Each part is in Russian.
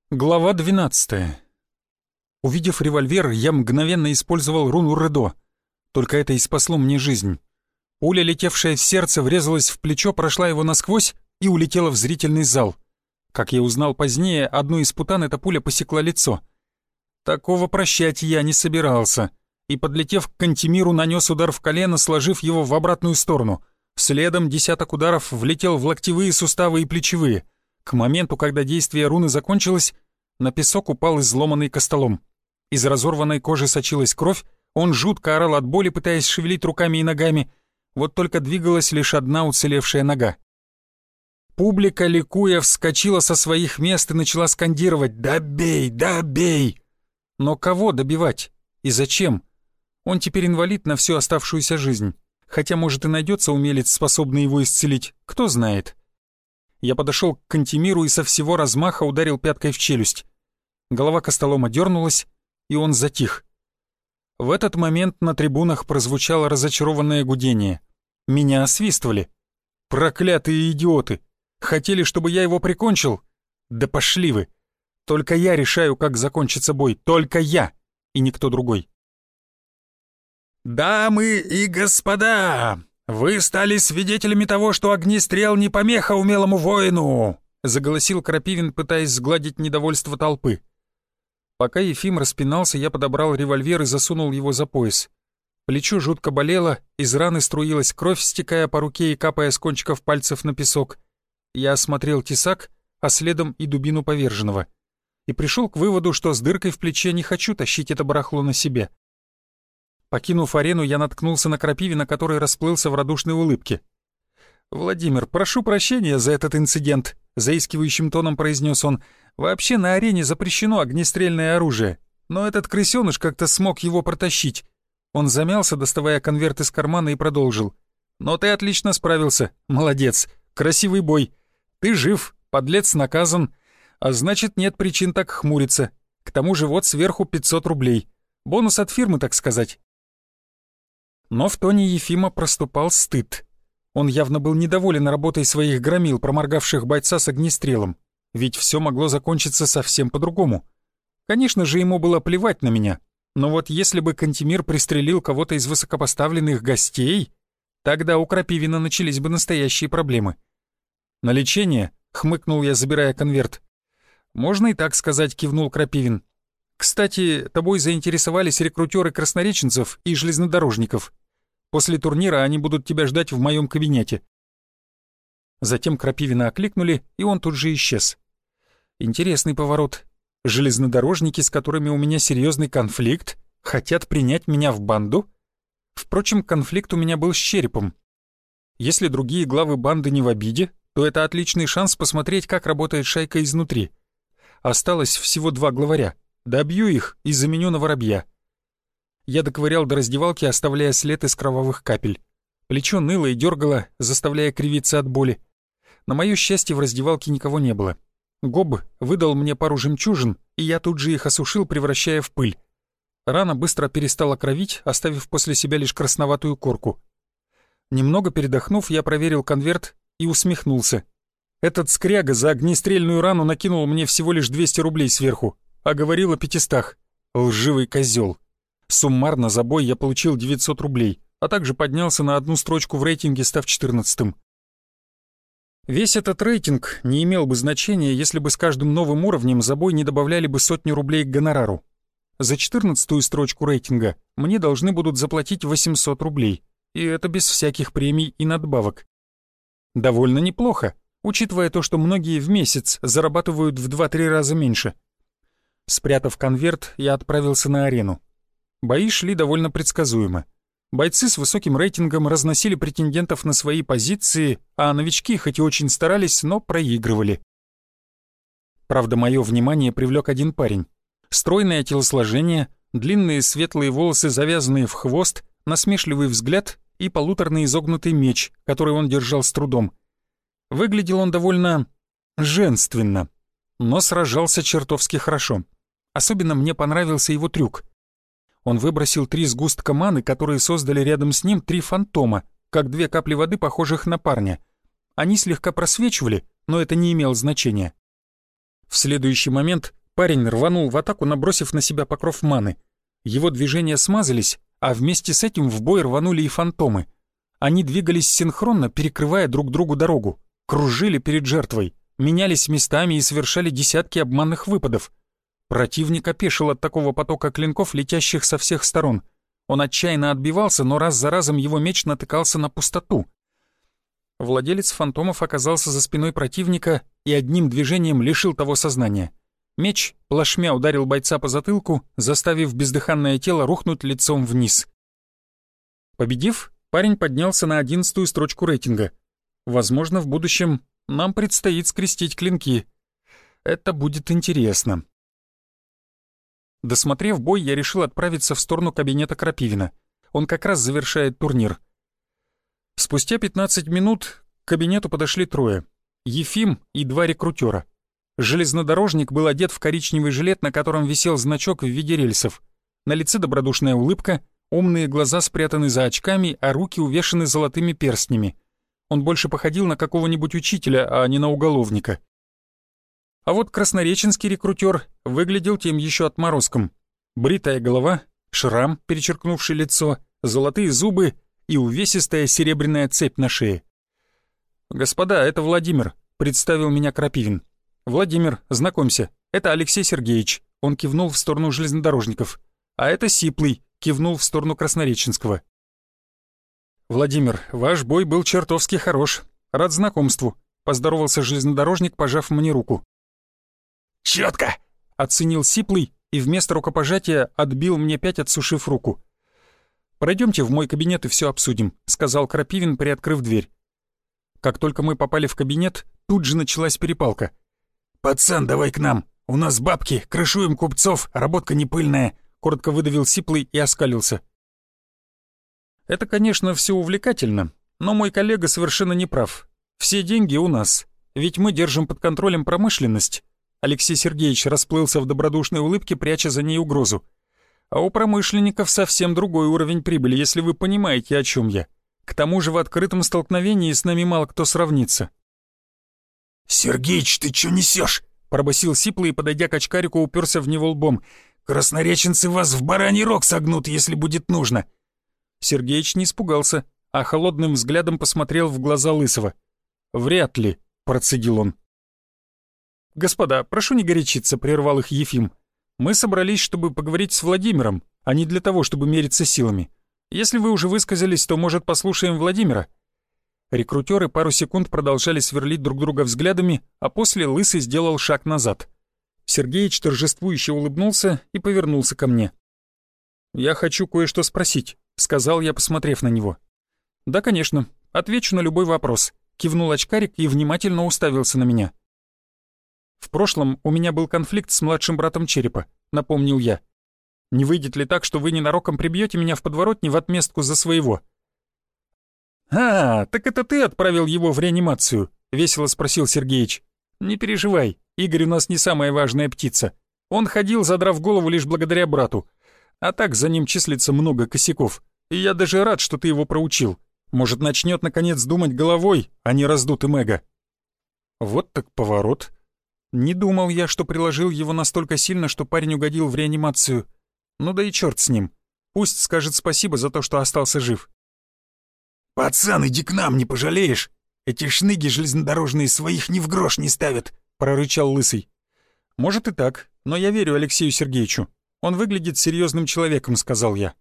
Глава 12. Увидев револьвер, я мгновенно использовал руну Редо. Только это и спасло мне жизнь. Пуля, летевшая в сердце, врезалась в плечо, прошла его насквозь и улетела в зрительный зал. Как я узнал позднее, одну из путан эта пуля посекла лицо. Такого прощать я не собирался, и, подлетев к Кантемиру, нанес удар в колено, сложив его в обратную сторону. Следом десяток ударов влетел в локтевые суставы и плечевые. К моменту, когда действие руны закончилось, на песок упал изломанный костолом. Из разорванной кожи сочилась кровь, он жутко орал от боли, пытаясь шевелить руками и ногами. Вот только двигалась лишь одна уцелевшая нога. Публика, ликуя, вскочила со своих мест и начала скандировать «Добей! Добей!». Но кого добивать? И зачем? Он теперь инвалид на всю оставшуюся жизнь. Хотя, может, и найдется умелец, способный его исцелить, кто знает. Я подошел к Кантемиру и со всего размаха ударил пяткой в челюсть. Голова Костолома дернулась, и он затих. В этот момент на трибунах прозвучало разочарованное гудение. Меня освистывали. Проклятые идиоты! Хотели, чтобы я его прикончил? Да пошли вы! Только я решаю, как закончится бой. Только я! И никто другой. «Дамы и господа! Вы стали свидетелями того, что огнестрел не помеха умелому воину!» — заголосил Крапивин, пытаясь сгладить недовольство толпы. Пока Ефим распинался, я подобрал револьвер и засунул его за пояс. Плечо жутко болело, из раны струилась кровь, стекая по руке и капая с кончиков пальцев на песок. Я осмотрел тесак, а следом и дубину поверженного. И пришел к выводу, что с дыркой в плече не хочу тащить это барахло на себе. Покинув арену, я наткнулся на Крапивина, который расплылся в радушной улыбке. «Владимир, прошу прощения за этот инцидент», — заискивающим тоном произнес он. «Вообще на арене запрещено огнестрельное оружие, но этот крысёныш как-то смог его протащить». Он замялся, доставая конверт из кармана, и продолжил. «Но ты отлично справился. Молодец. Красивый бой. Ты жив, подлец наказан. А значит, нет причин так хмуриться. К тому же вот сверху 500 рублей. Бонус от фирмы, так сказать». Но в тоне Ефима проступал стыд. Он явно был недоволен работой своих громил, проморгавших бойца с огнестрелом. Ведь все могло закончиться совсем по-другому. Конечно же, ему было плевать на меня. Но вот если бы Кантемир пристрелил кого-то из высокопоставленных гостей, тогда у Крапивина начались бы настоящие проблемы. «На лечение?» — хмыкнул я, забирая конверт. «Можно и так сказать», — кивнул Крапивин. «Кстати, тобой заинтересовались рекрутеры краснореченцев и железнодорожников. После турнира они будут тебя ждать в моем кабинете». Затем Крапивина окликнули, и он тут же исчез. Интересный поворот. Железнодорожники, с которыми у меня серьезный конфликт, хотят принять меня в банду? Впрочем, конфликт у меня был с Черепом. Если другие главы банды не в обиде, то это отличный шанс посмотреть, как работает шайка изнутри. Осталось всего 2 главаря. Добью их и заменю на воробья. Я доковырял до раздевалки, оставляя след из кровавых капель. Плечо ныло и дергало, заставляя кривиться от боли. На моё счастье, в раздевалке никого не было. Гоб выдал мне пару жемчужин, и я тут же их осушил, превращая в пыль. Рана быстро перестала кровить, оставив после себя лишь красноватую корку. Немного передохнув, я проверил конверт и усмехнулся. Этот скряга за огнестрельную рану накинул мне всего лишь 200 рублей сверху, а говорил о 500. Лживый козел. Суммарно за бой я получил 900 рублей, а также поднялся на 1 строчку в рейтинге, став 14-м. Весь этот рейтинг не имел бы значения, если бы с каждым новым уровнем за бой не добавляли бы 100 рублей к гонорару. За 14-ю строчку рейтинга мне должны будут заплатить 800 рублей, и это без всяких премий и надбавок. Довольно неплохо, учитывая то, что многие в месяц зарабатывают в 2-3 раза меньше. Спрятав конверт, я отправился на арену. Бои шли довольно предсказуемо. Бойцы с высоким рейтингом разносили претендентов на свои позиции, а новички хоть и очень старались, но проигрывали. Правда, мое внимание привлек один парень. Стройное телосложение, длинные светлые волосы, завязанные в хвост, насмешливый взгляд и полуторный изогнутый меч, который он держал с трудом. Выглядел он довольно женственно, но сражался чертовски хорошо. Особенно мне понравился его трюк. Он выбросил 3 сгустка маны, которые создали рядом с ним 3 фантома, как 2 капли воды, похожих на парня. Они слегка просвечивали, но это не имело значения. В следующий момент парень рванул в атаку, набросив на себя покров маны. Его движения смазались, а вместе с этим в бой рванули и фантомы. Они двигались синхронно, перекрывая друг другу дорогу, кружили перед жертвой, менялись местами и совершали десятки обманных выпадов. Противник опешил от такого потока клинков, летящих со всех сторон. Он отчаянно отбивался, но раз за разом его меч натыкался на пустоту. Владелец фантомов оказался за спиной противника и одним движением лишил того сознания. Меч плашмя ударил бойца по затылку, заставив бездыханное тело рухнуть лицом вниз. Победив, парень поднялся на 11-ю строчку рейтинга. Возможно, в будущем нам предстоит скрестить клинки. Это будет интересно. Досмотрев бой, я решил отправиться в сторону кабинета Крапивина. Он как раз завершает турнир. Спустя 15 минут к кабинету подошли трое. Ефим и 2 рекрутера. Железнодорожник был одет в коричневый жилет, на котором висел значок в виде рельсов. На лице добродушная улыбка, умные глаза спрятаны за очками, а руки увешаны золотыми перстнями. Он больше походил на какого-нибудь учителя, а не на уголовника. А вот краснореченский рекрутер выглядел тем еще отморозком. Бритая голова, шрам, перечеркнувший лицо, золотые зубы и увесистая серебряная цепь на шее. «Господа, это Владимир», — представил меня Крапивин. «Владимир, знакомься, это Алексей Сергеевич», — он кивнул в сторону железнодорожников. «А это Сиплый», — кивнул в сторону Краснореченского. «Владимир, ваш бой был чертовски хорош. Рад знакомству», — поздоровался железнодорожник, пожав мне руку. «Чётко!» — оценил Сиплый и вместо рукопожатия отбил мне 5, отсушив руку. «Пройдемте в мой кабинет и все обсудим», — сказал Крапивин, приоткрыв дверь. Как только мы попали в кабинет, тут же началась перепалка. «Пацан, давай к нам. У нас бабки, крышуем купцов, работка не пыльная», — коротко выдавил Сиплый и оскалился. «Это, конечно, все увлекательно, но мой коллега совершенно не прав. Все деньги у нас, ведь мы держим под контролем промышленность». Алексей Сергеевич расплылся в добродушной улыбке, пряча за ней угрозу. «А у промышленников совсем другой уровень прибыли, если вы понимаете, о чем я. К тому же в открытом столкновении с нами мало кто сравнится». «Сергеич, ты чё несёшь?» — пробасил Сиплый и, подойдя к очкарику, уперся в него лбом. «Краснореченцы вас в бараний рог согнут, если будет нужно». Сергеич не испугался, а холодным взглядом посмотрел в глаза Лысого. «Вряд ли», — процедил он. «Господа, прошу не горячиться», — прервал их Ефим. «Мы собрались, чтобы поговорить с Владимиром, а не для того, чтобы мериться силами. Если вы уже высказались, то, может, послушаем Владимира?» Рекрутеры пару секунд продолжали сверлить друг друга взглядами, а после Лысый сделал шаг назад. Сергеич торжествующе улыбнулся и повернулся ко мне. «Я хочу кое-что спросить», — сказал я, посмотрев на него. «Да, конечно, отвечу на любой вопрос», — кивнул очкарик и внимательно уставился на меня. «В прошлом у меня был конфликт с младшим братом Черепа», — напомнил я. «Не выйдет ли так, что вы ненароком прибьете меня в подворотне в отместку за своего?» «А, так это ты отправил его в реанимацию?» — весело спросил Сергеич. «Не переживай, Игорь у нас не самая важная птица. Он ходил, задрав голову лишь благодаря брату. А так за ним числится много косяков. И я даже рад, что ты его проучил. Может, начнет наконец думать головой, а не раздутым эго». Вот так поворот. Не думал я, что приложил его настолько сильно, что парень угодил в реанимацию. Ну да и черт с ним. Пусть скажет спасибо за то, что остался жив. «Пацан, иди к нам, не пожалеешь. Эти шныги железнодорожные своих ни в грош не ставят», — прорычал Лысый. «Может и так, но я верю Алексею Сергеевичу. Он выглядит серьезным человеком», — сказал я.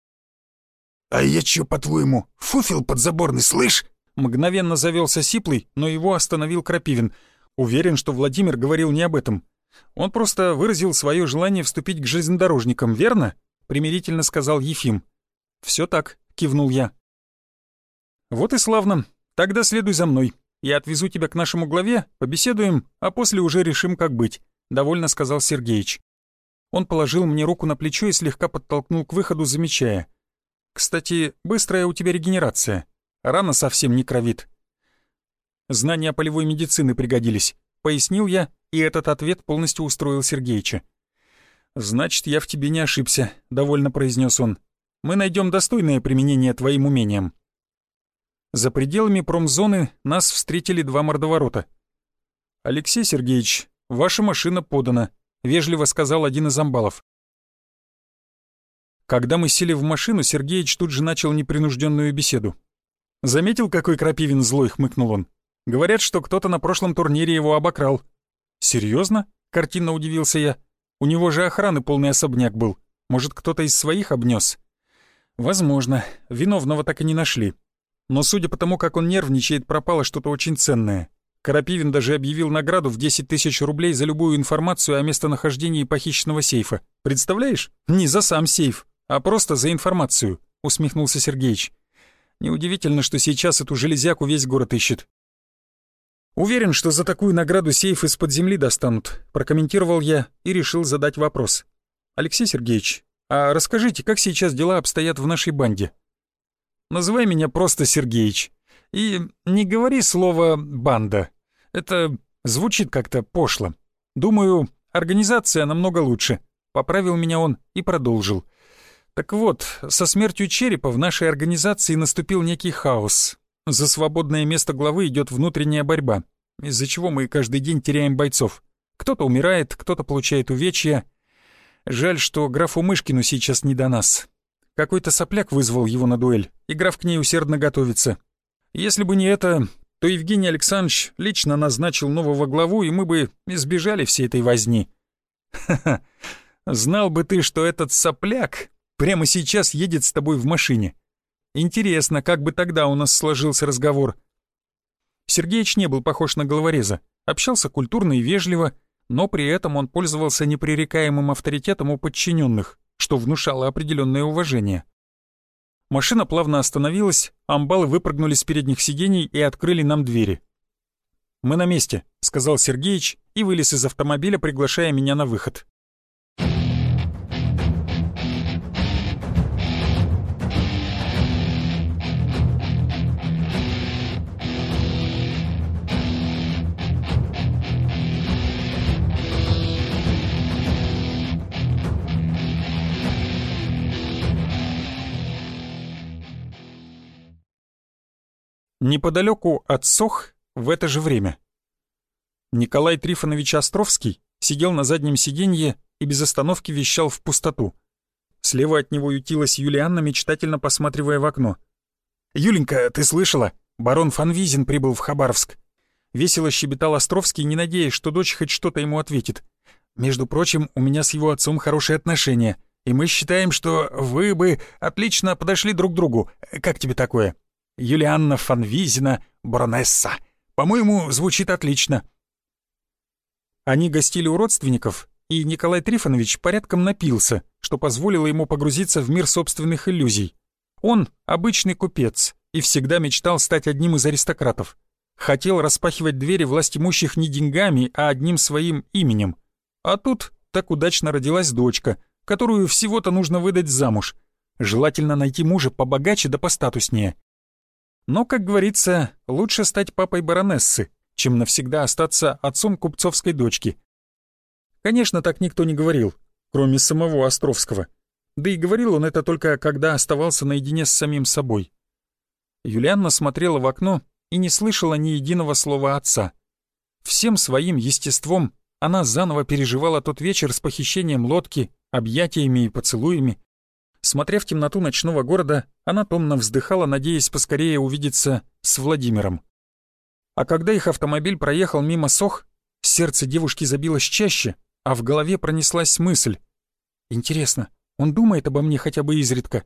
«А я чё, по-твоему, фуфел подзаборный, слышь?» Мгновенно завелся Сиплый, но его остановил Крапивин. Уверен, что Владимир говорил не об этом. Он просто выразил свое желание вступить к железнодорожникам, верно? Примирительно сказал Ефим. «Все так», — кивнул я. «Вот и славно. Тогда следуй за мной. Я отвезу тебя к нашему главе, побеседуем, а после уже решим, как быть», — довольно сказал Сергеич. Он положил мне руку на плечо и слегка подтолкнул к выходу, замечая. «Кстати, быстрая у тебя регенерация. Рана совсем не кровит». «Знания полевой медицины пригодились», — пояснил я, и этот ответ полностью устроил Сергеича. «Значит, я в тебе не ошибся», — довольно произнес он. «Мы найдем достойное применение твоим умениям». За пределами промзоны нас встретили 2 мордоворота. «Алексей Сергеевич, ваша машина подана», — вежливо сказал один из амбалов. Когда мы сели в машину, Сергеич тут же начал непринужденную беседу. «Заметил, какой Крапивин злой?» — хмыкнул он. «Говорят, что кто-то на прошлом турнире его обокрал». «Серьезно?» — картинно удивился я. «У него же охраны полный особняк был. Может, кто-то из своих обнес?» «Возможно. Виновного так и не нашли. Но судя по тому, как он нервничает, пропало что-то очень ценное. Крапивин даже объявил награду в 10 000 рублей за любую информацию о местонахождении похищенного сейфа. Представляешь? Не за сам сейф, а просто за информацию», — усмехнулся Сергеич. «Неудивительно, что сейчас эту железяку весь город ищет». «Уверен, что за такую награду сейф из-под земли достанут», — прокомментировал я и решил задать вопрос. «Алексей Сергеевич, а расскажите, как сейчас дела обстоят в нашей банде?» «Называй меня просто Сергеич. И не говори слово «банда». Это звучит как-то пошло. Думаю, организация намного лучше», — поправил меня он и продолжил. «Так вот, со смертью Черепа в нашей организации наступил некий хаос. За свободное место главы идет внутренняя борьба, из-за чего мы каждый день теряем бойцов. Кто-то умирает, кто-то получает увечья. Жаль, что графу Мышкину сейчас не до нас. Какой-то сопляк вызвал его на дуэль, и граф к ней усердно готовится. Если бы не это, то Евгений Александрович лично назначил нового главу, и мы бы избежали всей этой возни». «Ха-ха, знал бы ты, что этот сопляк прямо сейчас едет с тобой в машине. Интересно, как бы тогда у нас сложился разговор». Сергеич не был похож на головореза, общался культурно и вежливо, но при этом он пользовался непререкаемым авторитетом у подчиненных, что внушало определенное уважение. Машина плавно остановилась, амбалы выпрыгнули с передних сидений и открыли нам двери. «Мы на месте», — сказал Сергеич и вылез из автомобиля, приглашая меня на выход. Неподалеку от Сох в это же время Николай Трифонович Островский сидел на заднем сиденье и без остановки вещал в пустоту. Слева от него ютилась Юлианна, мечтательно посматривая в окно. «Юленька, ты слышала? Барон фон Визин прибыл в Хабаровск». Весело щебетал Островский, не надеясь, что дочь хоть что-то ему ответит. «Между прочим, у меня с его отцом хорошие отношения, и мы считаем, что вы бы отлично подошли друг к другу. Как тебе такое? Юлианна фон Визина, баронесса. По-моему, звучит отлично». Они гостили у родственников, и Николай Трифонович порядком напился, что позволило ему погрузиться в мир собственных иллюзий. Он обычный купец и всегда мечтал стать одним из аристократов. Хотел распахивать двери властимущих не деньгами, а одним своим именем. А тут так удачно родилась дочка, которую всего-то нужно выдать замуж. Желательно найти мужа побогаче да постатуснее. Но, как говорится, лучше стать папой баронессы, чем навсегда остаться отцом купцовской дочки. Конечно, так никто не говорил, кроме самого Островского. Да и говорил он это только когда оставался наедине с самим собой. Юлианна смотрела в окно и не слышала ни единого слова отца. Всем своим естеством она заново переживала тот вечер с похищением лодки, объятиями и поцелуями. Смотря в темноту ночного города, она томно вздыхала, надеясь поскорее увидеться с Владимиром. А когда их автомобиль проехал мимо Сох, сердце девушки забилось чаще, а в голове пронеслась мысль. «Интересно, он думает обо мне хотя бы изредка?»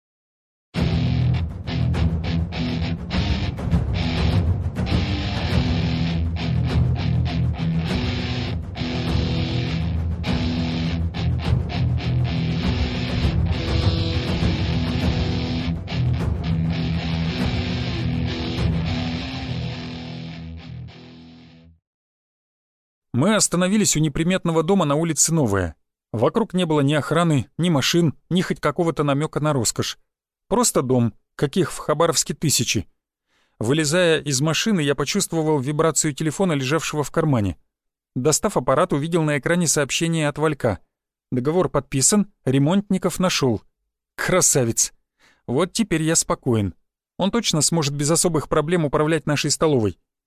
Мы остановились у неприметного дома на улице Новая. Вокруг не было ни охраны, ни машин, ни хоть какого-то намека на роскошь. Просто дом, каких в Хабаровске тысячи. Вылезая из машины, я почувствовал вибрацию телефона, лежавшего в кармане. Достав аппарат, увидел на экране сообщение от Валька. Договор подписан, ремонтников нашел. Красавец. Вот теперь я спокоен. Он точно сможет без особых проблем управлять нашей столовой.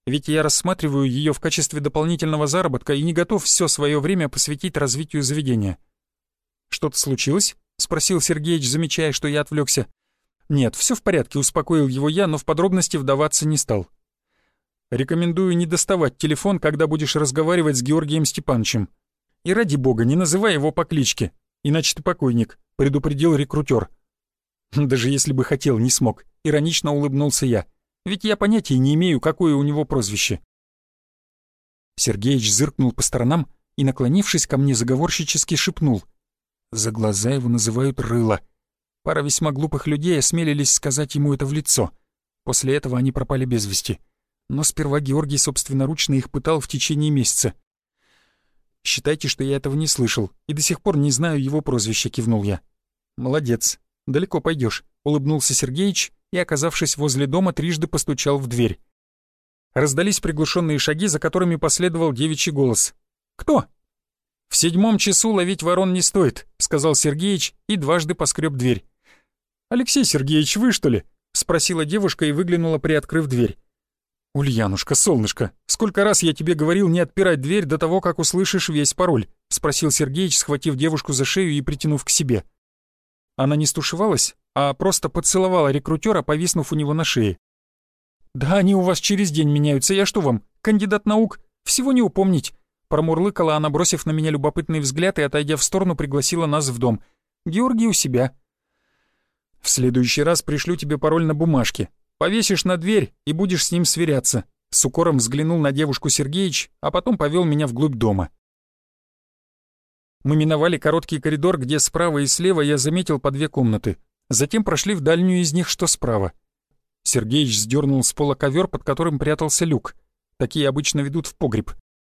Ведь я рассматриваю ее в качестве дополнительного заработка и не готов все свое время посвятить развитию заведения. «Что-то случилось?» — спросил Сергеич, замечая, что я отвлекся. «Нет, все в порядке», — успокоил его я, но в подробности вдаваться не стал. «Рекомендую не доставать телефон, когда будешь разговаривать с Георгием Степановичем. И ради бога, не называй его по кличке, иначе ты покойник», — предупредил рекрутер. «Даже если бы хотел, не смог», — иронично улыбнулся я. «Ведь я понятия не имею, какое у него прозвище». Сергеич зыркнул по сторонам и, наклонившись ко мне, заговорщически шепнул. За глаза его называют Рыло. Пара весьма глупых людей осмелились сказать ему это в лицо. После этого они пропали без вести. Но сперва Георгий собственноручно их пытал в течение месяца. «Считайте, что я этого не слышал, и до сих пор не знаю его прозвища», — кивнул я. «Молодец. Далеко пойдешь», — улыбнулся Сергеич и, оказавшись возле дома, трижды постучал в дверь. Раздались приглушенные шаги, за которыми последовал девичий голос. «Кто?» «В 7 часу ловить ворон не стоит», — сказал Сергеич и дважды поскреб дверь. «Алексей Сергеевич, вы что ли?» — спросила девушка и выглянула, приоткрыв дверь. «Ульянушка, солнышко, сколько раз я тебе говорил не отпирать дверь до того, как услышишь весь пароль?» — спросил Сергеич, схватив девушку за шею и притянув к себе. Она не стушевалась, а просто поцеловала рекрутера, повиснув у него на шее. «Да они у вас через день меняются, я что вам, кандидат наук? Всего не упомнить!» Промурлыкала она, бросив на меня любопытный взгляд и, отойдя в сторону, пригласила нас в дом. «Георгий у себя». «В следующий раз пришлю тебе пароль на бумажке. Повесишь на дверь и будешь с ним сверяться», — с укором взглянул на девушку Сергеич, а потом повел меня вглубь дома. Мы миновали короткий коридор, где справа и слева я заметил по 2 комнаты. Затем прошли в дальнюю из них, что справа. Сергеич сдернул с пола ковер, под которым прятался люк. Такие обычно ведут в погреб.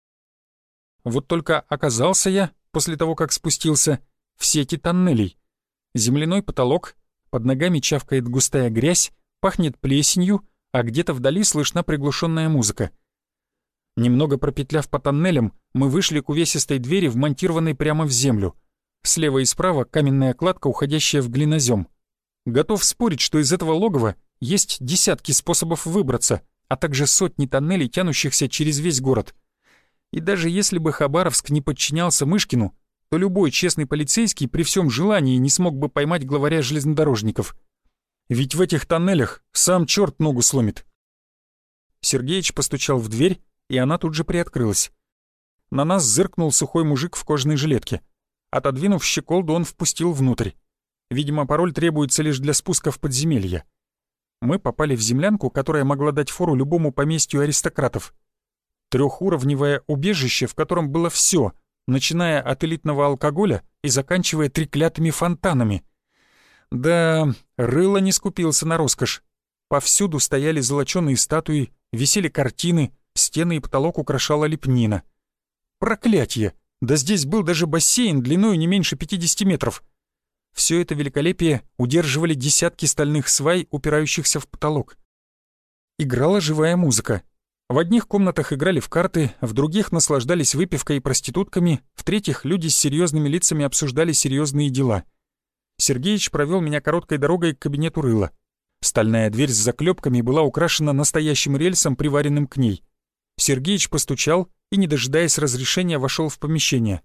Вот только оказался я, после того, как спустился, в сети тоннелей. Земляной потолок, под ногами чавкает густая грязь, пахнет плесенью, а где-то вдали слышна приглушенная музыка. Немного пропетляв по тоннелям, мы вышли к увесистой двери, вмонтированной прямо в землю. Слева и справа каменная кладка, уходящая в глинозем. Готов спорить, что из этого логова есть десятки способов выбраться, а также сотни тоннелей, тянущихся через весь город. И даже если бы Хабаровск не подчинялся Мышкину, то любой честный полицейский при всем желании не смог бы поймать главаря железнодорожников. Ведь в этих тоннелях сам черт ногу сломит. Сергеич постучал в дверь, и она тут же приоткрылась. На нас зыркнул сухой мужик в кожаной жилетке. Отодвинув щеколду, он впустил внутрь. Видимо, пароль требуется лишь для спуска в подземелье. Мы попали в землянку, которая могла дать фору любому поместью аристократов. 3-уровневое убежище, в котором было все, начиная от элитного алкоголя и заканчивая треклятыми фонтанами. Да, Рыло не скупился на роскошь. Повсюду стояли золоченые статуи, висели картины, стены и потолок украшала лепнина. Проклятье! Да здесь был даже бассейн длиной не меньше 50 метров. Все это великолепие удерживали десятки стальных свай, упирающихся в потолок. Играла живая музыка. В одних комнатах играли в карты, в других наслаждались выпивкой и проститутками, в третьих люди с серьезными лицами обсуждали серьезные дела. Сергеич провел меня короткой дорогой к кабинету Рыла. Стальная дверь с заклепками была украшена настоящим рельсом, приваренным к ней. Сергеич постучал и, не дожидаясь разрешения, вошел в помещение.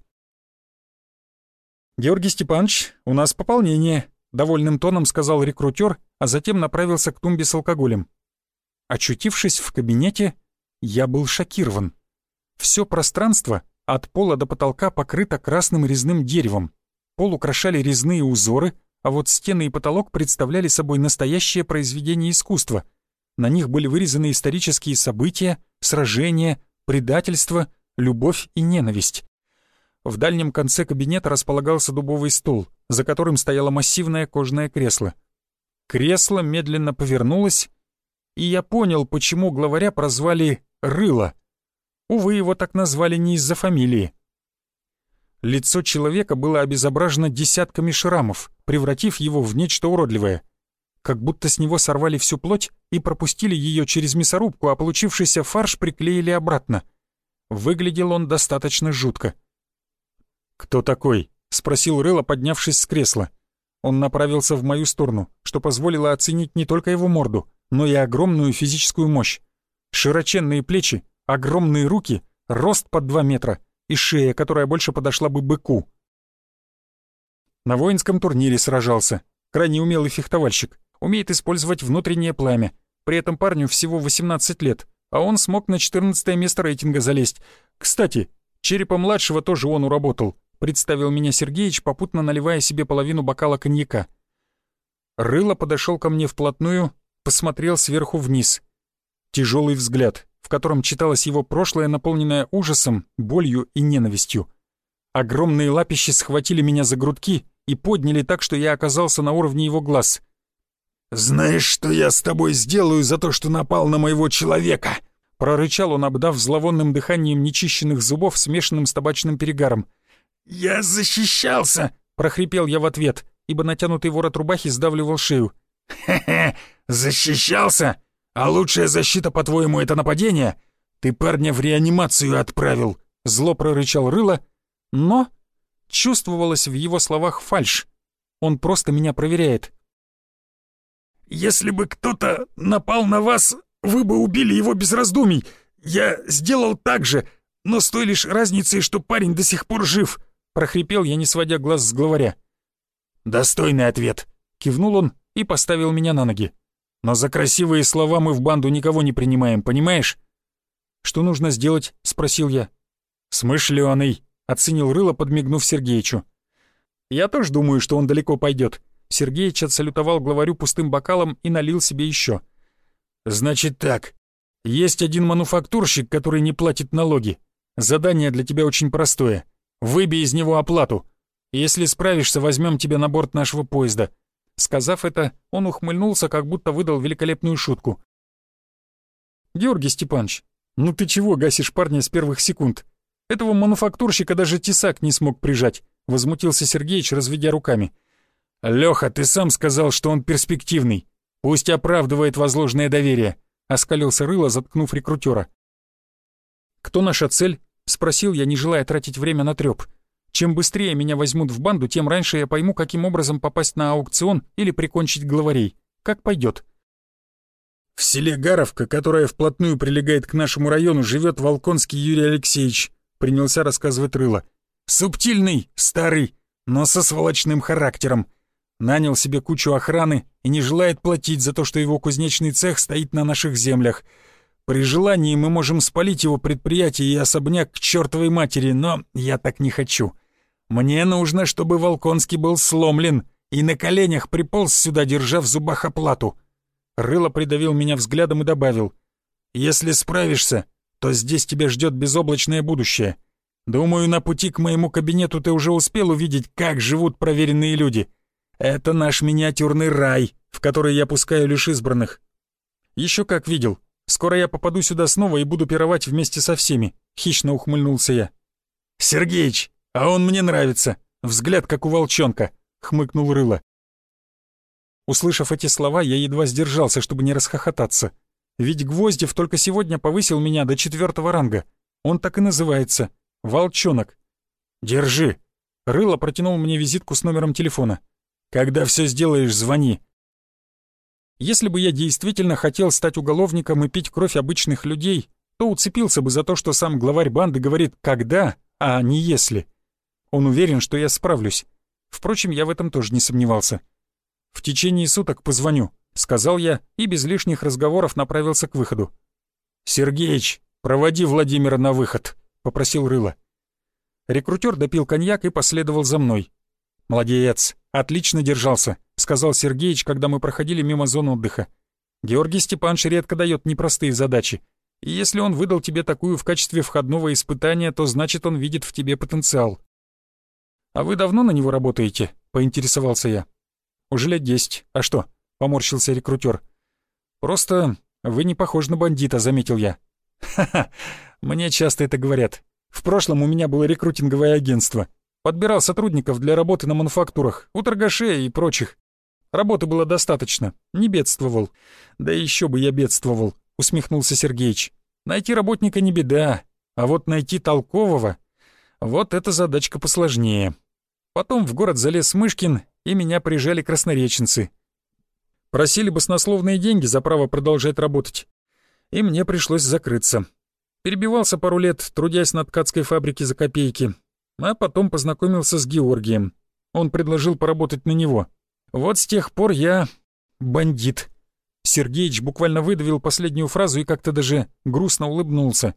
«Георгий Степанович, у нас пополнение», — довольным тоном сказал рекрутер, а затем направился к тумбе с алкоголем. Очутившись в кабинете, я был шокирован. Все пространство от пола до потолка покрыто красным резным деревом. Пол украшали резные узоры, а вот стены и потолок представляли собой настоящее произведение искусства. На них были вырезаны исторические события, сражения, предательство, любовь и ненависть. В дальнем конце кабинета располагался дубовый стол, за которым стояло массивное кожаное кресло. Кресло медленно повернулось, и я понял, почему главаря прозвали Рыло. Увы, его так назвали не из-за фамилии. Лицо человека было обезображено десятками шрамов, превратив его в нечто уродливое. Как будто с него сорвали всю плоть и пропустили ее через мясорубку, а получившийся фарш приклеили обратно. Выглядел он достаточно жутко. «Кто такой?» — спросил Рыло, поднявшись с кресла. Он направился в мою сторону, что позволило оценить не только его морду, но и огромную физическую мощь. Широченные плечи, огромные руки, рост под 2 метра и шея, которая больше подошла бы быку. На воинском турнире сражался. Крайне умелый фехтовальщик. Умеет использовать внутреннее пламя. При этом парню всего 18 лет, а он смог на 14 место рейтинга залезть. Кстати, Черепа-младшего тоже он уработал, представил меня Сергеич, попутно наливая себе половину бокала коньяка. Рыло подошел ко мне вплотную, посмотрел сверху вниз. Тяжелый взгляд, в котором читалось его прошлое, наполненное ужасом, болью и ненавистью. Огромные лапищи схватили меня за грудки и подняли так, что я оказался на уровне его глаз. «Знаешь, что я с тобой сделаю за то, что напал на моего человека?» Прорычал он, обдав зловонным дыханием нечищенных зубов, смешанным с табачным перегаром. «Я защищался!» — прохрипел я в ответ, ибо натянутый ворот рубахи сдавливал шею. «Хе-хе! Защищался? А лучшая защита, по-твоему, это нападение? Ты парня в реанимацию отправил!» — зло прорычал Рыло, но чувствовалось в его словах фальшь. Он просто меня проверяет. «Если бы кто-то напал на вас, вы бы убили его без раздумий. Я сделал так же, но с той лишь разницей, что парень до сих пор жив», — прохрипел я, не сводя глаз с главаря. «Достойный ответ», — кивнул он и поставил меня на ноги. «Но за красивые слова мы в банду никого не принимаем, понимаешь?» «Что нужно сделать?» — спросил я. «Смышлёный», — оценил Рыло, подмигнув Сергеичу. «Я тоже думаю, что он далеко пойдет». Сергеич отсалютовал главарю пустым бокалом и налил себе еще. «Значит так, есть один мануфактурщик, который не платит налоги. Задание для тебя очень простое. Выбей из него оплату. Если справишься, возьмем тебя на борт нашего поезда». Сказав это, он ухмыльнулся, как будто выдал великолепную шутку. «Георгий Степанович, ну ты чего гасишь парня с первых секунд? Этого мануфактурщика даже тесак не смог прижать», — возмутился Сергеич, разведя руками. «Лёха, ты сам сказал, что он перспективный. Пусть оправдывает возложенное доверие», — оскалился Рыло, заткнув рекрутера. «Кто наша цель?» — спросил я, не желая тратить время на трёп. «Чем быстрее меня возьмут в банду, тем раньше я пойму, каким образом попасть на аукцион или прикончить главарей. Как пойдет. «В селе Гаровка, которая вплотную прилегает к нашему району, живет Волконский Юрий Алексеевич», — принялся рассказывать Рыло. «Субтильный, старый, но со сволочным характером. Нанял себе кучу охраны и не желает платить за то, что его кузнечный цех стоит на наших землях. При желании мы можем спалить его предприятие и особняк к чертовой матери, но я так не хочу. Мне нужно, чтобы Волконский был сломлен и на коленях приполз сюда, держа в зубах оплату». Рыло придавил меня взглядом и добавил: «Если справишься, то здесь тебя ждет безоблачное будущее. Думаю, на пути к моему кабинету ты уже успел увидеть, как живут проверенные люди. Это наш миниатюрный рай, в который я пускаю лишь избранных». «Еще как видел. Скоро я попаду сюда снова и буду пировать вместе со всеми», — хищно ухмыльнулся я. «Сергеич, а он мне нравится. Взгляд, как у волчонка», — хмыкнул Рыло. Услышав эти слова, я едва сдержался, чтобы не расхохотаться. Ведь Гвоздев только сегодня повысил меня до 4-го ранга. Он так и называется — Волчонок. «Держи». Рыло протянул мне визитку с номером телефона. «Когда все сделаешь, звони». Если бы я действительно хотел стать уголовником и пить кровь обычных людей, то уцепился бы за то, что сам главарь банды говорит «когда», а не «если». Он уверен, что я справлюсь. Впрочем, я в этом тоже не сомневался. «В течение суток позвоню», — сказал я и без лишних разговоров направился к выходу. «Сергеич, проводи Владимира на выход», — попросил Рыло. Рекрутер допил коньяк и последовал за мной. «Молодец, отлично держался», — сказал Сергеич, когда мы проходили мимо зон отдыха. «Георгий Степанович редко дает непростые задачи. И если он выдал тебе такую в качестве входного испытания, то значит, он видит в тебе потенциал». «А вы давно на него работаете?» — поинтересовался я. «Уже лет 10. А что?» — поморщился рекрутер. «Просто вы не похожи на бандита», — заметил я. «Ха-ха, мне часто это говорят. В прошлом у меня было рекрутинговое агентство. Подбирал сотрудников для работы на мануфактурах, у торгашей и прочих. Работы было достаточно, не бедствовал». «Да еще бы я бедствовал», — усмехнулся Сергеич. «Найти работника не беда, а вот найти толкового — вот эта задачка посложнее». Потом в город залез Мышкин, и меня прижали краснореченцы. Просили баснословные деньги за право продолжать работать. И мне пришлось закрыться. Перебивался пару лет, трудясь на ткацкой фабрике за копейки. А потом познакомился с Георгием. Он предложил поработать на него. Вот с тех пор я бандит. Сергеич буквально выдавил последнюю фразу и как-то даже грустно улыбнулся.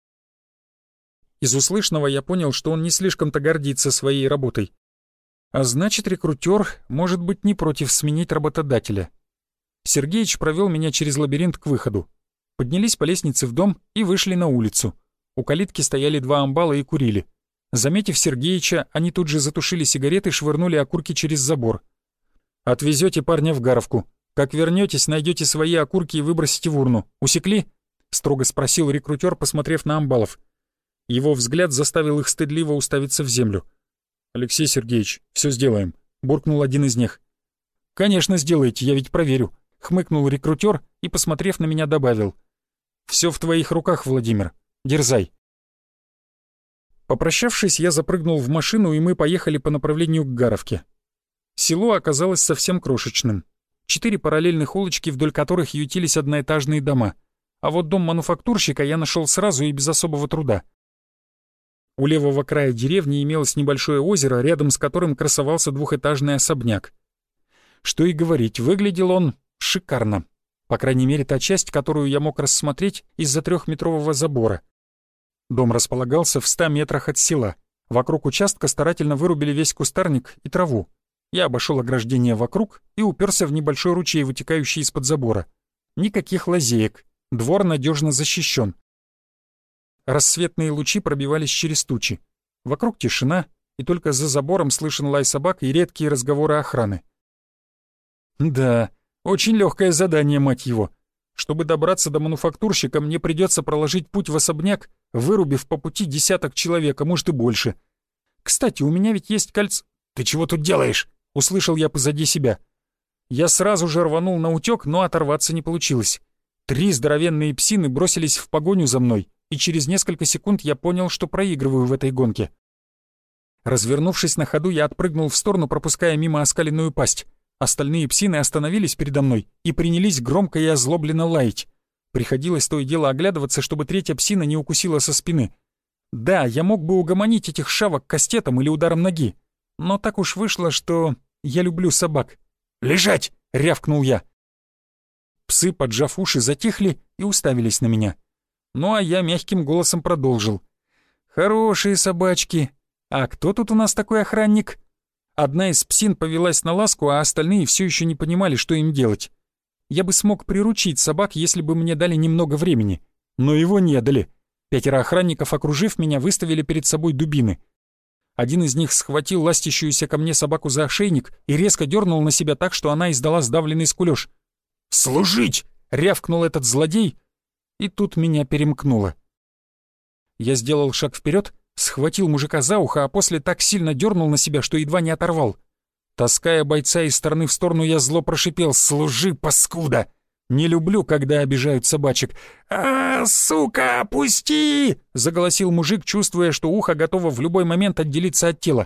Из услышанного я понял, что он не слишком-то гордится своей работой. А значит, рекрутер может быть не против сменить работодателя. Сергеич провел меня через лабиринт к выходу. Поднялись по лестнице в дом и вышли на улицу. У калитки стояли два амбала и курили. Заметив Сергеича, они тут же затушили сигареты и швырнули окурки через забор. «Отвезете парня в Гаровку. Как вернетесь, найдете свои окурки и выбросите в урну. Усекли?» — строго спросил рекрутер, посмотрев на амбалов. Его взгляд заставил их стыдливо уставиться в землю. «Алексей Сергеевич, все сделаем», — буркнул один из них. «Конечно сделаете, я ведь проверю», — хмыкнул рекрутер и, посмотрев на меня, добавил. «Все в твоих руках, Владимир. Дерзай». Попрощавшись, я запрыгнул в машину, и мы поехали по направлению к Гаровке. Село оказалось совсем крошечным. 4 параллельных улочки, вдоль которых ютились одноэтажные дома. А вот дом мануфактурщика я нашел сразу и без особого труда. У левого края деревни имелось небольшое озеро, рядом с которым красовался двухэтажный особняк. Что и говорить, выглядел он шикарно. По крайней мере, та часть, которую я мог рассмотреть из-за 3-метрового забора. Дом располагался в 100 метрах от села. Вокруг участка старательно вырубили весь кустарник и траву. Я обошел ограждение вокруг и уперся в небольшой ручей, вытекающий из-под забора. Никаких лазеек. Двор надежно защищен. Рассветные лучи пробивались через тучи. Вокруг тишина, и только за забором слышен лай собак и редкие разговоры охраны. Да, очень легкое задание, мать его. Чтобы добраться до мануфактурщика, мне придется проложить путь в особняк, вырубив по пути десяток человек, а может и больше. Кстати, у меня ведь есть кольцо... «Ты чего тут делаешь?» — услышал я позади себя. Я сразу же рванул наутёк, но оторваться не получилось. 3 здоровенные псины бросились в погоню за мной, и через несколько секунд я понял, что проигрываю в этой гонке. Развернувшись на ходу, я отпрыгнул в сторону, пропуская мимо оскаленную пасть. Остальные псины остановились передо мной и принялись громко и озлобленно лаять. Приходилось то и дело оглядываться, чтобы 3-я псина не укусила со спины. Да, я мог бы угомонить этих шавок кастетом или ударом ноги, но так уж вышло, что я люблю собак. «Лежать!» — рявкнул я. Псы, поджав уши, затихли и уставились на меня. Ну а я мягким голосом продолжил. «Хорошие собачки. А кто тут у нас такой охранник?» Одна из псин повелась на ласку, а остальные все еще не понимали, что им делать. Я бы смог приручить собак, если бы мне дали немного времени. Но его не дали. 5 охранников, окружив меня, выставили перед собой дубины. Один из них схватил ластящуюся ко мне собаку за ошейник и резко дернул на себя так, что она издала сдавленный скулёж. «Служить!» — рявкнул этот злодей, и тут меня перемкнуло. Я сделал шаг вперед, схватил мужика за ухо, а после так сильно дернул на себя, что едва не оторвал. Таская бойца из стороны в сторону, я зло прошипел: «Служи, паскуда! Не люблю, когда обижают собачек». Сука, пусти!» — заголосил мужик, чувствуя, что ухо готово в любой момент отделиться от тела.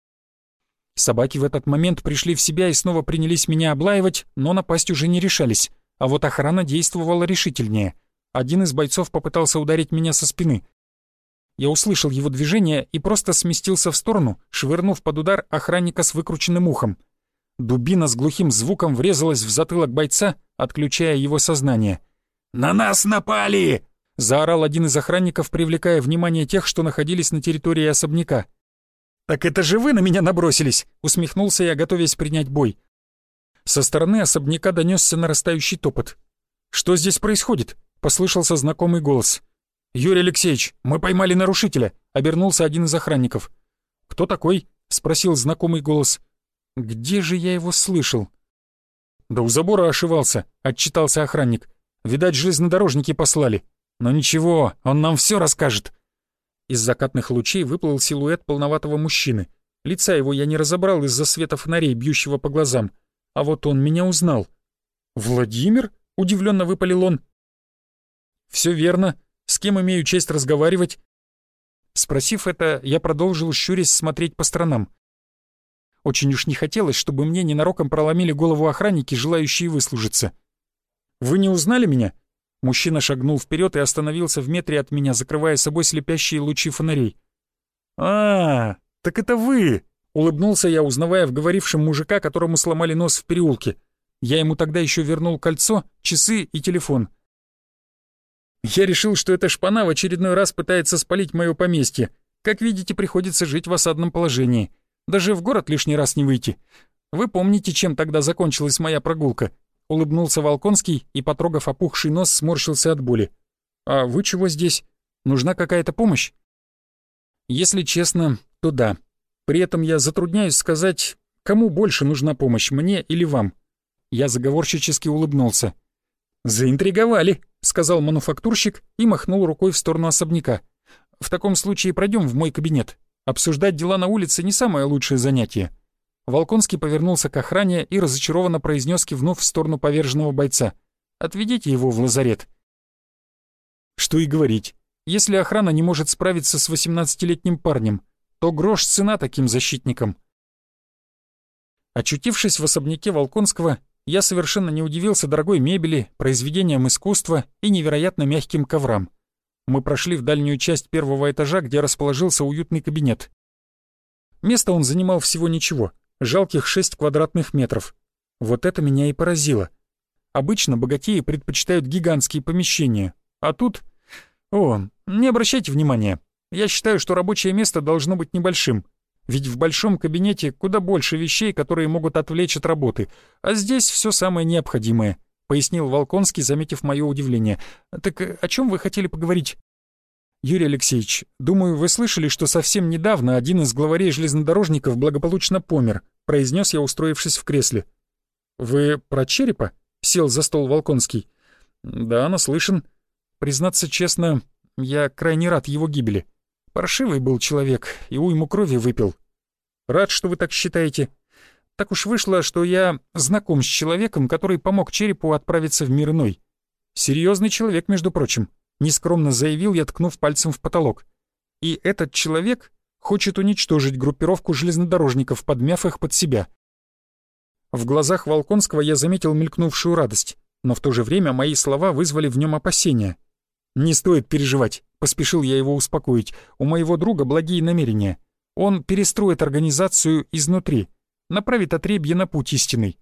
Собаки в этот момент пришли в себя и снова принялись меня облаивать, но напасть уже не решались, а вот охрана действовала решительнее. Один из бойцов попытался ударить меня со спины. Я услышал его движение и просто сместился в сторону, швырнув под удар охранника с выкрученным ухом. Дубина с глухим звуком врезалась в затылок бойца, отключая его сознание. «На нас напали!» — заорал один из охранников, привлекая внимание тех, что находились на территории особняка. «Так это же вы на меня набросились!» — усмехнулся я, готовясь принять бой. Со стороны особняка донесся нарастающий топот. «Что здесь происходит?» — послышался знакомый голос. «Юрий Алексеевич, мы поймали нарушителя!» — обернулся один из охранников. «Кто такой?» — спросил знакомый голос. «Где же я его слышал?» «Да у забора ошивался», — отчитался охранник. «Видать, железнодорожники послали. Но ничего, он нам все расскажет». Из закатных лучей выплыл силуэт полноватого мужчины. Лица его я не разобрал из-за света фонарей, бьющего по глазам. А вот он меня узнал. «Владимир?» — удивленно выпалил он. «Все верно. С кем имею честь разговаривать?» Спросив это, я продолжил, щурясь, смотреть по сторонам. Очень уж не хотелось, чтобы мне ненароком проломили голову охранники, желающие выслужиться. «Вы не узнали меня? Мужчина шагнул вперед и остановился в метре от меня, закрывая собой слепящие лучи фонарей. «А, так это вы!» — улыбнулся я, узнавая в говорившем мужика, которому сломали нос в переулке. Я ему тогда еще вернул кольцо, часы и телефон. Я решил, что эта шпана в очередной раз пытается спалить мое поместье. Как видите, приходится жить в осадном положении. Даже в город лишний раз не выйти. Вы помните, чем тогда закончилась моя прогулка?» — улыбнулся Волконский и, потрогав опухший нос, сморщился от боли. «А вы чего здесь? Нужна какая-то помощь?» «Если честно, то да. При этом я затрудняюсь сказать, кому больше нужна помощь, мне или вам». Я заговорщически улыбнулся. «Заинтриговали», — сказал мануфактурщик и махнул рукой в сторону особняка. «В таком случае пройдем в мой кабинет. Обсуждать дела на улице не самое лучшее занятие». Волконский повернулся к охране и разочарованно произнес, кивнув в сторону поверженного бойца. «Отведите его в лазарет». Что и говорить. Если охрана не может справиться с 18-летним парнем, то грош цена таким защитникам. Очутившись в особняке Волконского, я совершенно не удивился дорогой мебели, произведениям искусства и невероятно мягким коврам. Мы прошли в дальнюю часть первого этажа, где расположился уютный кабинет. Место он занимал всего ничего, жалких 6 квадратных метров. Вот это меня и поразило. Обычно богатеи предпочитают гигантские помещения, а тут... О, не обращайте внимания. Я считаю, что рабочее место должно быть небольшим. Ведь в большом кабинете куда больше вещей, которые могут отвлечь от работы, а здесь все самое необходимое», — пояснил Волконский, заметив мое удивление. «Так о чем вы хотели поговорить?» «Юрий Алексеевич, думаю, вы слышали, что совсем недавно один из главарей железнодорожников благополучно помер», — произнес я, устроившись в кресле. «Вы про черепа?» — сел за стол Волконский. «Да, наслышан. Признаться честно, я крайне рад его гибели. Паршивый был человек и уйму крови выпил. Рад, что вы так считаете. Так уж вышло, что я знаком с человеком, который помог черепу отправиться в мир иной. Серьезный человек, между прочим», — нескромно заявил я, ткнув пальцем в потолок. «И этот человек хочет уничтожить группировку железнодорожников, подмяв их под себя». В глазах Волконского я заметил мелькнувшую радость, но в то же время мои слова вызвали в нем опасения. «Не стоит переживать», — поспешил я его успокоить. «У моего друга благие намерения. Он перестроит организацию изнутри, направит отребье на путь истинный».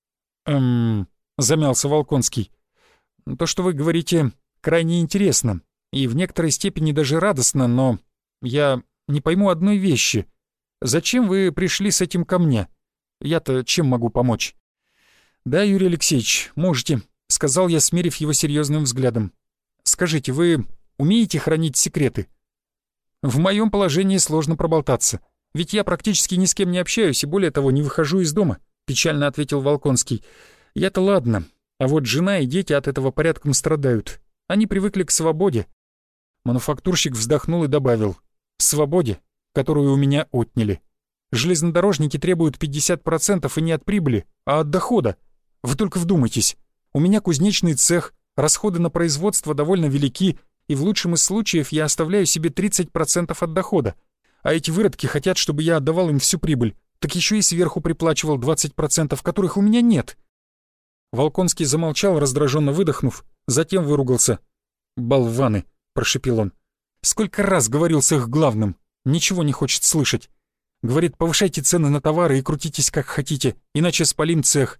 Замялся Волконский. «То, что вы говорите, крайне интересно и в некоторой степени даже радостно, но я не пойму одной вещи. Зачем вы пришли с этим ко мне? Я-то чем могу помочь?» «Да, Юрий Алексеевич, можете», — сказал я, смерив его серьезным взглядом. «Скажите, вы умеете хранить секреты?» «В моем положении сложно проболтаться, ведь я практически ни с кем не общаюсь и, более того, не выхожу из дома», — печально ответил Волконский. «Я-то ладно, а вот жена и дети от этого порядком страдают. Они привыкли к свободе». Мануфактурщик вздохнул и добавил: «Свободе, которую у меня отняли. Железнодорожники требуют 50% и не от прибыли, а от дохода. Вы только вдумайтесь, у меня кузнечный цех, расходы на производство довольно велики, и в лучшем из случаев я оставляю себе 30% от дохода. А эти выродки хотят, чтобы я отдавал им всю прибыль, так еще и сверху приплачивал 20%, которых у меня нет». Волконский замолчал, раздраженно выдохнув, затем выругался. «Болваны», — прошепел он. «Сколько раз говорил с их главным, ничего не хочет слышать. Говорит, повышайте цены на товары и крутитесь как хотите, иначе спалим цех».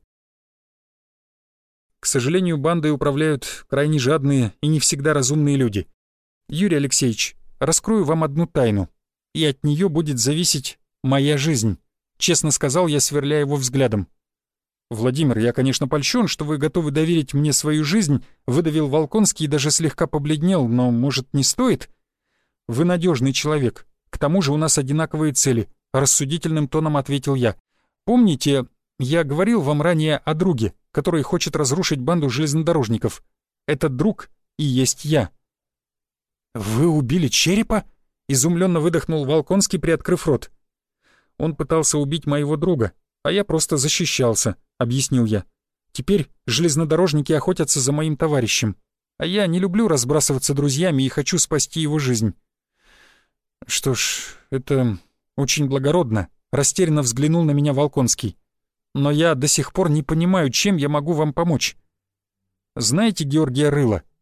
К сожалению, бандой управляют крайне жадные и не всегда разумные люди. Юрий Алексеевич, раскрою вам одну тайну, и от нее будет зависеть моя жизнь, честно сказал я, сверляя его взглядом. «Владимир, я, конечно, польщен, что вы готовы доверить мне свою жизнь», выдавил Волконский и даже слегка побледнел, но, может, не стоит? «Вы надежный человек, к тому же у нас одинаковые цели», рассудительным тоном ответил я. «Помните, я говорил вам ранее о друге, который хочет разрушить банду железнодорожников? Этот друг и есть я». «Вы убили черепа?» — изумленно выдохнул Волконский, приоткрыв рот. «Он пытался убить моего друга, а я просто защищался», — объяснил я. «Теперь железнодорожники охотятся за моим товарищем, а я не люблю разбрасываться друзьями и хочу спасти его жизнь». «Что ж, это очень благородно», — растерянно взглянул на меня Волконский. «Но я до сих пор не понимаю, чем я могу вам помочь». «Знаете Георгия Рыла?» —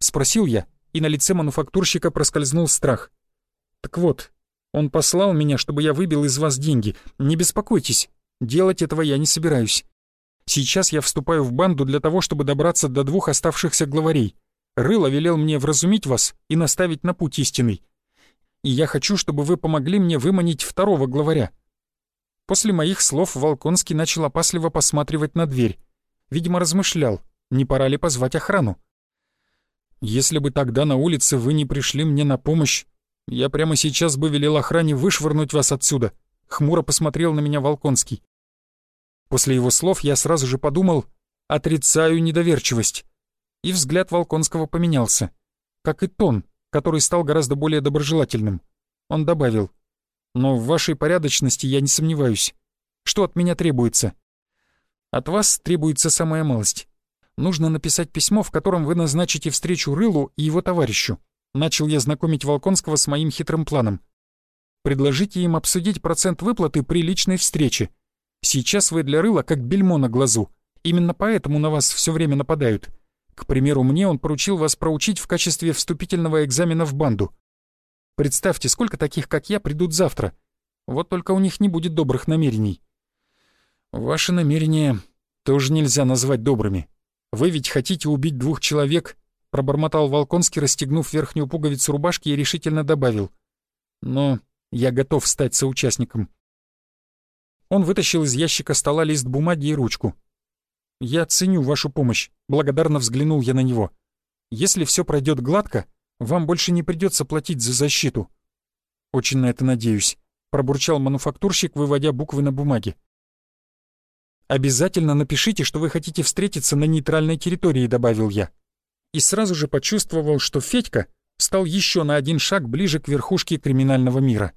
Спросил я, и на лице мануфактурщика проскользнул страх. «Так вот, он послал меня, чтобы я выбил из вас деньги. Не беспокойтесь, делать этого я не собираюсь. Сейчас я вступаю в банду для того, чтобы добраться до 2 оставшихся главарей. Рыло велел мне вразумить вас и наставить на путь истинный. И я хочу, чтобы вы помогли мне выманить 2-го главаря». После моих слов Волконский начал опасливо посматривать на дверь. Видимо, размышлял, не пора ли позвать охрану. «Если бы тогда на улице вы не пришли мне на помощь, я прямо сейчас бы велел охране вышвырнуть вас отсюда», — хмуро посмотрел на меня Волконский. После его слов я сразу же подумал: отрицаю недоверчивость. И взгляд Волконского поменялся, как и тон, который стал гораздо более доброжелательным. Он добавил: «Но в вашей порядочности я не сомневаюсь. Что от меня требуется?» «От вас требуется самая малость. Нужно написать письмо, в котором вы назначите встречу Рылу и его товарищу». Начал я знакомить Волконского с моим хитрым планом. «Предложите им обсудить процент выплаты при личной встрече. Сейчас вы для Рыла как бельмо на глазу. Именно поэтому на вас все время нападают. К примеру, мне он поручил вас проучить в качестве вступительного экзамена в банду. Представьте, сколько таких, как я, придут завтра. Вот только у них не будет добрых намерений». «Ваши намерения тоже нельзя назвать добрыми. Вы ведь хотите убить 2 человек», — пробормотал Волконский, расстегнув верхнюю пуговицу рубашки, и решительно добавил: «Но я готов стать соучастником». Он вытащил из ящика стола лист бумаги и ручку. «Я ценю вашу помощь», — благодарно взглянул я на него. «Если все пройдет гладко, вам больше не придется платить за защиту». «Очень на это надеюсь», — пробурчал мануфактурщик, выводя буквы на бумаге. «Обязательно напишите, что вы хотите встретиться на нейтральной территории», — добавил я. И сразу же почувствовал, что Федька стал еще на 1 шаг ближе к верхушке криминального мира.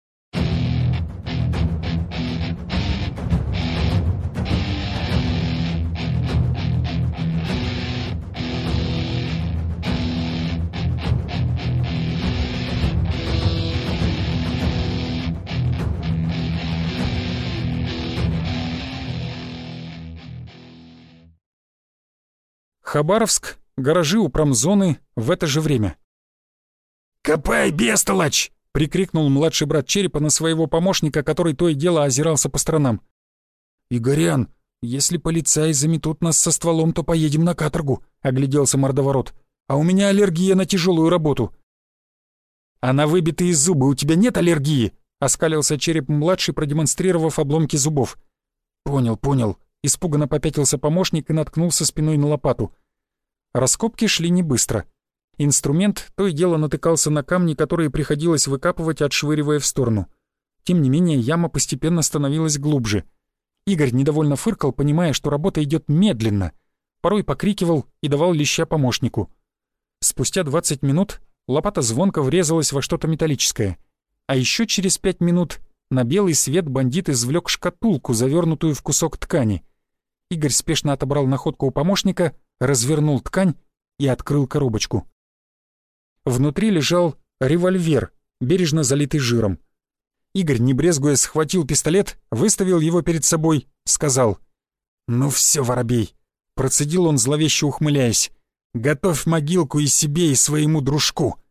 Хабаровск, гаражи у промзоны в это же время. «Копай, бестолочь!» — прикрикнул младший брат Черепа на своего помощника, который то и дело озирался по сторонам. «Игорян, если полицаи заметут нас со стволом, то поедем на каторгу», — огляделся мордоворот. «А у меня аллергия на тяжелую работу». «А на выбитые зубы у тебя нет аллергии?» — оскалился Череп-младший, продемонстрировав обломки зубов. «Понял», — испуганно попятился помощник и наткнулся спиной на лопату. Раскопки шли не быстро. Инструмент то и дело натыкался на камни, которые приходилось выкапывать, отшвыривая в сторону. Тем не менее, яма постепенно становилась глубже. Игорь недовольно фыркал, понимая, что работа идет медленно. Порой покрикивал и давал леща помощнику. Спустя 20 минут лопата звонко врезалась во что-то металлическое. А еще через 5 минут на белый свет бандит извлек шкатулку, завернутую в кусок ткани. Игорь спешно отобрал находку у помощника, развернул ткань и открыл коробочку. Внутри лежал револьвер, бережно залитый жиром. Игорь, не брезгуя, схватил пистолет, выставил его перед собой, сказал: «Ну все, воробей!» Процедил он, зловеще ухмыляясь: «Готовь могилку и себе, и своему дружку!»